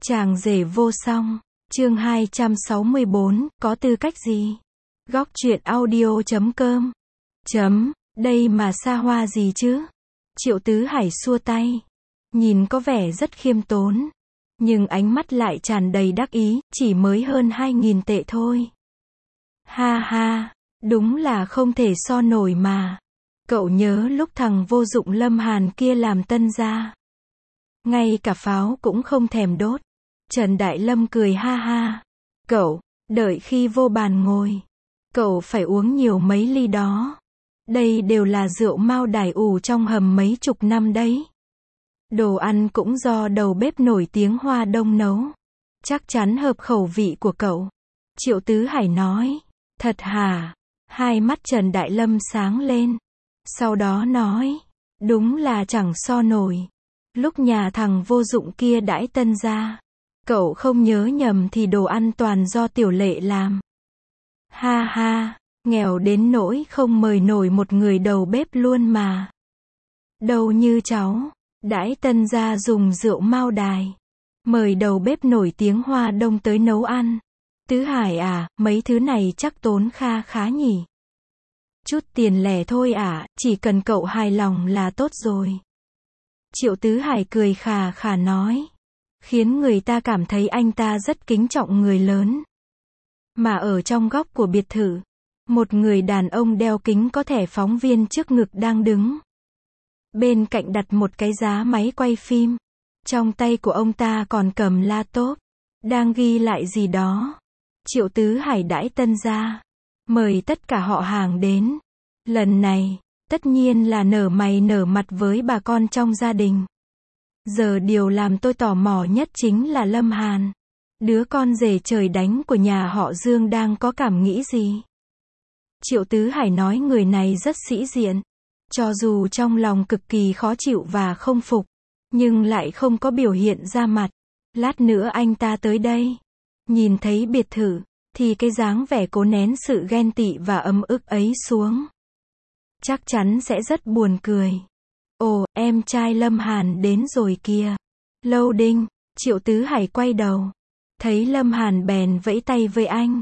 Chàng rể vô song, chương 264, có tư cách gì? Góc truyện audio.com. Đây mà xa hoa gì chứ? Triệu Tứ Hải xua tay. Nhìn có vẻ rất khiêm tốn. Nhưng ánh mắt lại tràn đầy đắc ý, chỉ mới hơn 2.000 tệ thôi. Ha ha, đúng là không thể so nổi mà. Cậu nhớ lúc thằng vô dụng Lâm Hàn kia làm tân gia. Ngay cả pháo cũng không thèm đốt. Trần Đại Lâm cười ha ha. Cậu, đợi khi vô bàn ngồi. Cậu phải uống nhiều mấy ly đó. Đây đều là rượu Mao Đài ủ trong hầm mấy chục năm đấy. Đồ ăn cũng do đầu bếp nổi tiếng Hoa Đông nấu. Chắc chắn hợp khẩu vị của cậu. Triệu Tứ Hải nói. Thật hả? Hai mắt Trần Đại Lâm sáng lên. Sau đó nói. Đúng là chẳng so nổi. Lúc nhà thằng vô dụng kia đãi tân gia. Cậu không nhớ nhầm thì đồ ăn toàn do Tiểu Lệ làm. Ha ha, nghèo đến nỗi không mời nổi một người đầu bếp luôn mà. Đâu như cháu, đãi tân gia dùng rượu Mao Đài. Mời đầu bếp nổi tiếng Hoa Đông tới nấu ăn. Tứ Hải à, mấy thứ này chắc tốn kha khá nhỉ. Chút tiền lẻ thôi à, chỉ cần cậu hài lòng là tốt rồi. Triệu Tứ Hải cười khà khà nói. Khiến người ta cảm thấy anh ta rất kính trọng người lớn. Mà ở trong góc của biệt thự, một người đàn ông đeo kính có thẻ phóng viên trước ngực đang đứng. Bên cạnh đặt một cái giá máy quay phim. Trong tay của ông ta còn cầm laptop, đang ghi lại gì đó. Triệu Tứ Hải đãi tân gia, mời tất cả họ hàng đến. Lần này, tất nhiên là nở mày nở mặt với bà con trong gia đình. Giờ điều làm tôi tò mò nhất chính là Lâm Hàn. Đứa con rể trời đánh của nhà họ Dương đang có cảm nghĩ gì? Triệu Tứ Hải nói người này rất sĩ diện. Cho dù trong lòng cực kỳ khó chịu và không phục, nhưng lại không có biểu hiện ra mặt. Lát nữa anh ta tới đây. Nhìn thấy biệt thự, thì cái dáng vẻ cố nén sự ghen tị và ấm ức ấy xuống. Chắc chắn sẽ rất buồn cười. Ồ, em trai Lâm Hàn đến rồi kìa. Lâu Đinh, Triệu Tứ Hải quay đầu. Thấy Lâm Hàn bèn vẫy tay với anh.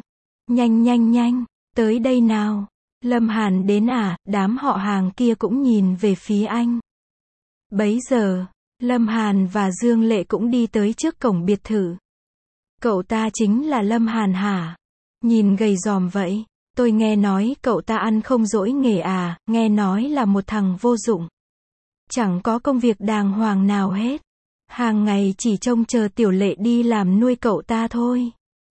Nhanh, tới đây nào. Lâm Hàn đến à, đám họ hàng kia cũng nhìn về phía anh. Bấy giờ, Lâm Hàn và Dương Lệ cũng đi tới trước cổng biệt thự. Cậu ta chính là Lâm Hàn hả? Nhìn gầy giòm vậy. Tôi nghe nói cậu ta ăn không dỗi nghề à, nghe nói là một thằng vô dụng. Chẳng có công việc đàng hoàng nào hết. Hàng ngày chỉ trông chờ Tiểu Lệ đi làm nuôi cậu ta thôi.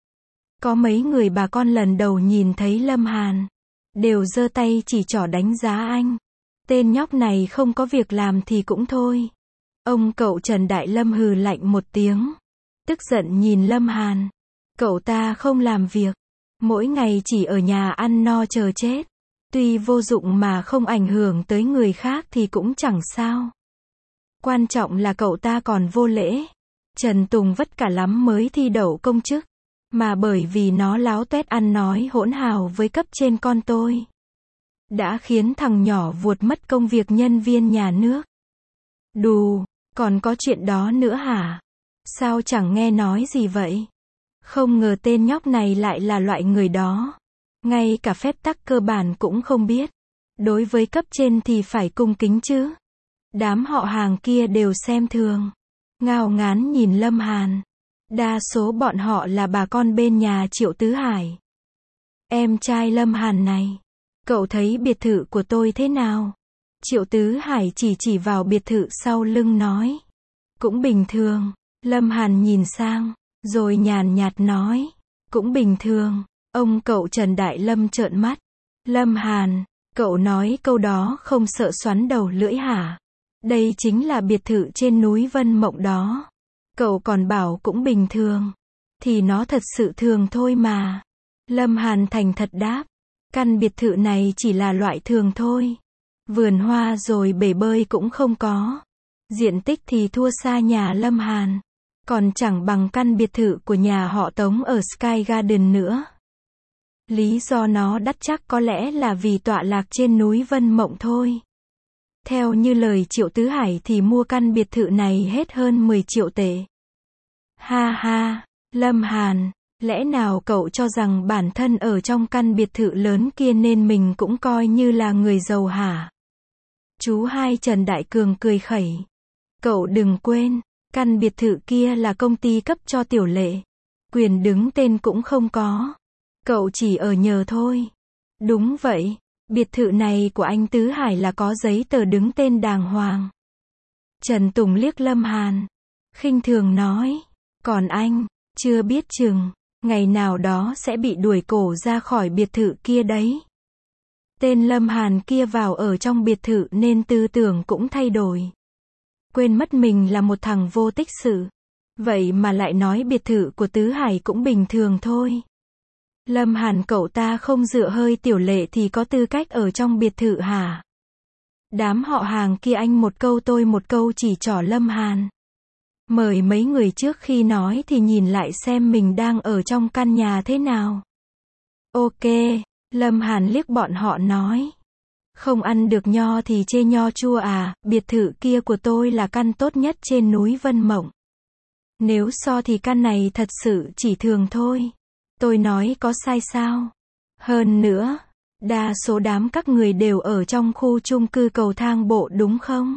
Có mấy người bà con lần đầu nhìn thấy Lâm Hàn, đều giơ tay chỉ trỏ đánh giá anh. Tên nhóc này không có việc làm thì cũng thôi. Ông cậu Trần Đại Lâm hừ lạnh một tiếng. Tức giận nhìn Lâm Hàn. Cậu ta không làm việc. Mỗi ngày chỉ ở nhà ăn no chờ chết. Tuy vô dụng mà không ảnh hưởng tới người khác thì cũng chẳng sao. Quan trọng là cậu ta còn vô lễ. Trần Tùng vất cả lắm mới thi đậu công chức. Mà bởi vì nó láo tuét ăn nói hỗn hào với cấp trên con tôi. Đã khiến thằng nhỏ vuột mất công việc nhân viên nhà nước. Đù, còn có chuyện đó nữa hả? Sao chẳng nghe nói gì vậy? Không ngờ tên nhóc này lại là loại người đó. Ngay cả phép tắc cơ bản cũng không biết. Đối với cấp trên thì phải cung kính chứ. Đám họ hàng kia đều xem thường. Ngao ngán nhìn Lâm Hàn. Đa số bọn họ là bà con bên nhà Triệu Tứ Hải. Em trai Lâm Hàn này, cậu thấy biệt thự của tôi thế nào? Triệu Tứ Hải chỉ vào biệt thự sau lưng nói. Cũng bình thường. Lâm Hàn nhìn sang, rồi nhàn nhạt nói. Cũng bình thường. Ông cậu Trần Đại Lâm trợn mắt. Lâm Hàn, cậu nói câu đó không sợ xoắn đầu lưỡi hả? Đây chính là biệt thự trên núi Vân Mộng đó. Cậu còn bảo cũng bình thường. Thì nó thật sự thường thôi mà. Lâm Hàn thành thật đáp. Căn biệt thự này chỉ là loại thường thôi. Vườn hoa rồi bể bơi cũng không có. Diện tích thì thua xa nhà Lâm Hàn. Còn chẳng bằng căn biệt thự của nhà họ Tống ở Sky Garden nữa. Lý do nó đắt chắc có lẽ là vì tọa lạc trên núi Vân Mộng thôi. Theo như lời Triệu Tứ Hải thì mua căn biệt thự này hết hơn 10 triệu tệ. Ha ha, Lâm Hàn, lẽ nào cậu cho rằng bản thân ở trong căn biệt thự lớn kia nên mình cũng coi như là người giàu hả? Chú hai Trần Đại Cường cười khẩy. Cậu đừng quên, căn biệt thự kia là công ty cấp cho Tiểu Lệ. Quyền đứng tên cũng không có. Cậu chỉ ở nhờ thôi. Đúng vậy, biệt thự này của anh Tứ Hải là có giấy tờ đứng tên đàng hoàng. Trần Tùng liếc Lâm Hàn, khinh thường nói, còn anh, chưa biết chừng, ngày nào đó sẽ bị đuổi cổ ra khỏi biệt thự kia đấy. Tên Lâm Hàn kia vào ở trong biệt thự nên tư tưởng cũng thay đổi. Quên mất mình là một thằng vô tích sự. Vậy mà lại nói biệt thự của Tứ Hải cũng bình thường thôi. Lâm Hàn cậu ta không dựa hơi Tiểu Lệ thì có tư cách ở trong biệt thự hả? Đám họ hàng kia anh một câu tôi một câu chỉ trỏ Lâm Hàn. Mời mấy người trước khi nói thì nhìn lại xem mình đang ở trong căn nhà thế nào. Ok, Lâm Hàn liếc bọn họ nói. Không ăn được nho thì chê nho chua à, biệt thự kia của tôi là căn tốt nhất trên núi Vân Mộng. Nếu so thì căn này thật sự chỉ thường thôi. Tôi nói có sai sao? Hơn nữa, đa số đám các người đều ở trong khu chung cư cầu thang bộ đúng không?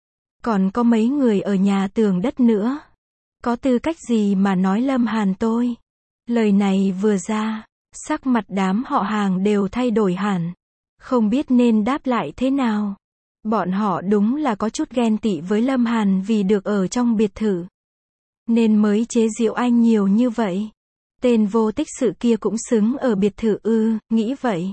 Còn có mấy người ở nhà tường đất nữa. Có tư cách gì mà nói Lâm Hàn tôi? Lời này vừa ra, sắc mặt đám họ hàng đều thay đổi hẳn. Không biết nên đáp lại thế nào. Bọn họ đúng là có chút ghen tị với Lâm Hàn vì được ở trong biệt thự. Nên mới chế giễu anh nhiều như vậy. Tên vô tích sự kia cũng xứng ở biệt thự ư, nghĩ vậy.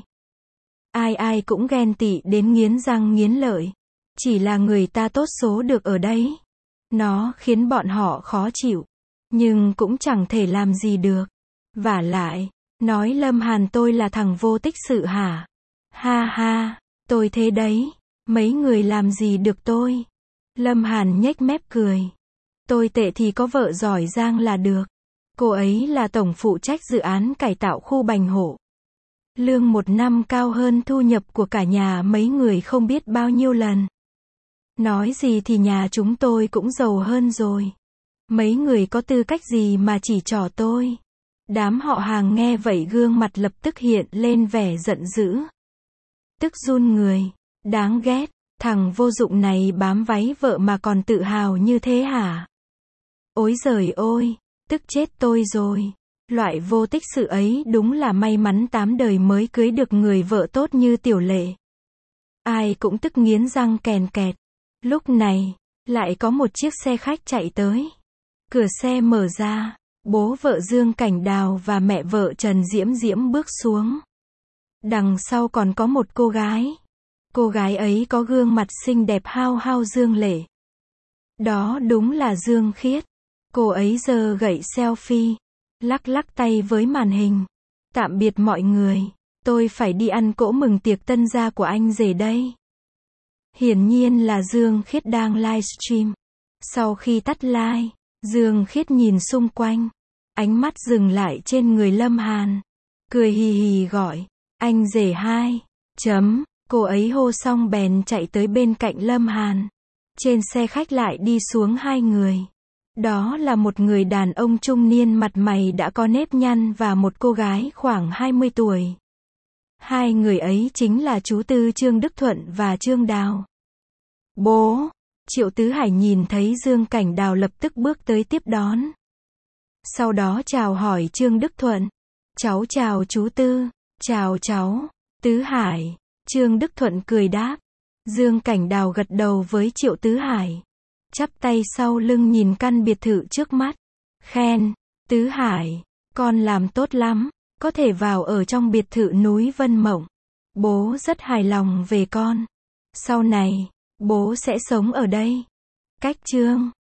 Ai ai cũng ghen tị đến nghiến răng nghiến lợi. Chỉ là người ta tốt số được ở đấy. Nó khiến bọn họ khó chịu. Nhưng cũng chẳng thể làm gì được. Vả lại, nói Lâm Hàn tôi là thằng vô tích sự hả? Ha ha, tôi thế đấy. Mấy người làm gì được tôi? Lâm Hàn nhếch mép cười. Tôi tệ thì có vợ giỏi giang là được. Cô ấy là tổng phụ trách dự án cải tạo khu Bành Hổ. Lương một năm cao hơn thu nhập của cả nhà mấy người không biết bao nhiêu lần. Nói gì thì nhà chúng tôi cũng giàu hơn rồi. Mấy người có tư cách gì mà chỉ trỏ tôi? Đám họ hàng nghe vậy gương mặt lập tức hiện lên vẻ giận dữ. Tức run người. Đáng ghét. Thằng vô dụng này bám váy vợ mà còn tự hào như thế hả? Ối giời ôi. Tức chết tôi rồi. Loại vô tích sự ấy đúng là may mắn 8 đời mới cưới được người vợ tốt như Tiểu Lệ. Ai cũng tức nghiến răng kèn kẹt. Lúc này, lại có một chiếc xe khách chạy tới. Cửa xe mở ra, bố vợ Dương Cảnh Đào và mẹ vợ Trần Diễm Diễm bước xuống. Đằng sau còn có một cô gái. Cô gái ấy có gương mặt xinh đẹp hao hao dương lệ. Đó đúng là Dương Khiết. Cô ấy giơ gậy selfie, lắc lắc tay với màn hình. Tạm biệt mọi người, tôi phải đi ăn cỗ mừng tiệc tân gia của anh rể đây. Hiển nhiên là Dương Khiết đang livestream. Sau khi tắt live, Dương Khiết nhìn xung quanh. Ánh mắt dừng lại trên người Lâm Hàn. Cười hì hì gọi, anh rể hai. Cô ấy hô xong bèn chạy tới bên cạnh Lâm Hàn. Trên xe khách lại đi xuống hai người. Đó là một người đàn ông trung niên mặt mày đã có nếp nhăn và một cô gái khoảng 20 tuổi. Hai người ấy chính là chú Tư Trương Đức Thuận và Trương Đào. Bố! Triệu Tứ Hải nhìn thấy Dương Cảnh Đào lập tức bước tới tiếp đón. Sau đó chào hỏi Trương Đức Thuận. Cháu chào chú Tư. Chào cháu. Tứ Hải. Trương Đức Thuận cười đáp. Dương Cảnh Đào gật đầu với Triệu Tứ Hải. Chắp tay sau lưng nhìn căn biệt thự trước mắt. Khen. Tứ Hải. Con làm tốt lắm. Có thể vào ở trong biệt thự núi Vân Mộng. Bố rất hài lòng về con. Sau này, bố sẽ sống ở đây. Cách chương